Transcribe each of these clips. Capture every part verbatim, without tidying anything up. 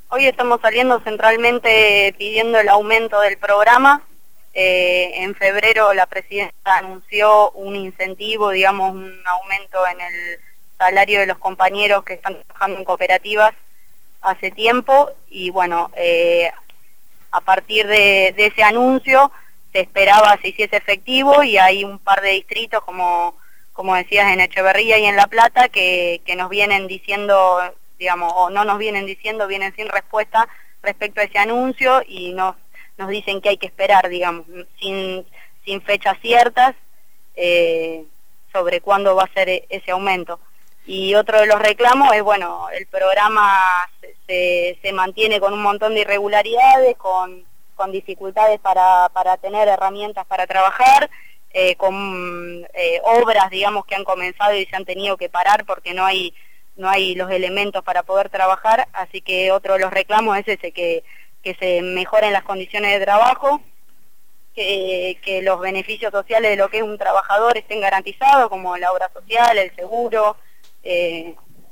Hoy estamos saliendo centralmente pidiendo el aumento del programa. Eh, en febrero la presidenta anunció un incentivo, digamos, un aumento en el salario de los compañeros que están trabajando en cooperativas hace tiempo y bueno, eh, a partir de, de ese anuncio se esperaba se hiciese efectivo y hay un par de distritos como, como decías en Echeverría y en La Plata que, que nos vienen diciendo, digamos, o no nos vienen diciendo, vienen sin respuesta respecto a ese anuncio y nos, nos dicen que hay que esperar, digamos, sin, sin fechas ciertas eh, sobre cuándo va a ser ese aumento. Y otro de los reclamos es, bueno, el programa se, se, se mantiene con un montón de irregularidades, con, con dificultades para, para tener herramientas para trabajar, eh, con eh, obras, digamos, que han comenzado y se han tenido que parar porque no hay, no hay los elementos para poder trabajar, así que otro de los reclamos es ese, que, que se mejoren las condiciones de trabajo, que, que los beneficios sociales de lo que es un trabajador estén garantizados, como la obra social, el seguro. Eh,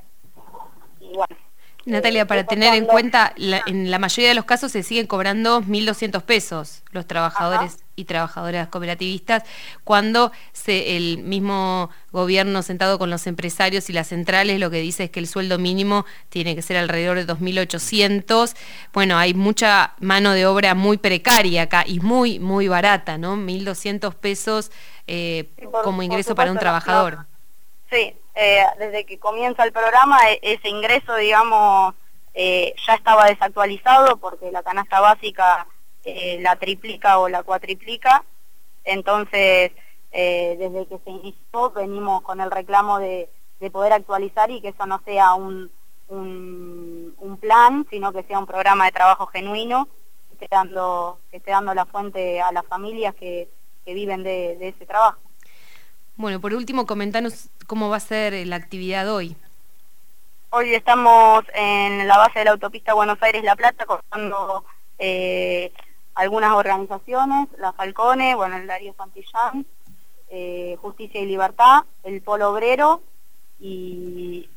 y bueno, Natalia, eh, para tener en cuando... cuenta, la, en la mayoría de los casos se siguen cobrando mil doscientos pesos los trabajadores Ajá. y trabajadoras cooperativistas, cuando se, el mismo gobierno sentado con los empresarios y las centrales lo que dice es que el sueldo mínimo tiene que ser alrededor de dos mil ochocientos. Bueno, hay mucha mano de obra muy precaria acá y muy, muy barata, ¿no? mil doscientos pesos eh, sí, por, como ingreso para un trabajador. No. Sí, eh, desde que comienza el programa ese ingreso, digamos, eh, ya estaba desactualizado porque la canasta básica eh, la triplica o la cuatriplica, entonces eh, desde que se inició venimos con el reclamo de, de poder actualizar y que eso no sea un, un, un plan, sino que sea un programa de trabajo genuino, que esté dando, que esté dando la fuente a las familias que, que viven de, de ese trabajo. Bueno, por último, comentanos cómo va a ser la actividad hoy. Hoy estamos en la base de la autopista Buenos Aires-La Plata, cortando eh, algunas organizaciones, la Falcone, bueno, el Darío Santillán, eh, Justicia y Libertad, el Polo Obrero, y,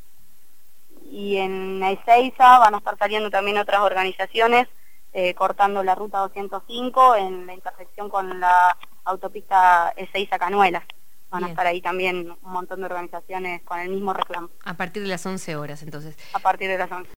y en Ezeiza van a estar saliendo también otras organizaciones, eh, cortando la ruta doscientos cinco en la intersección con la autopista Ezeiza-Canuelas. Van Bien. a estar ahí también un montón de organizaciones con el mismo reclamo. A partir de las once horas, entonces. A partir de las once.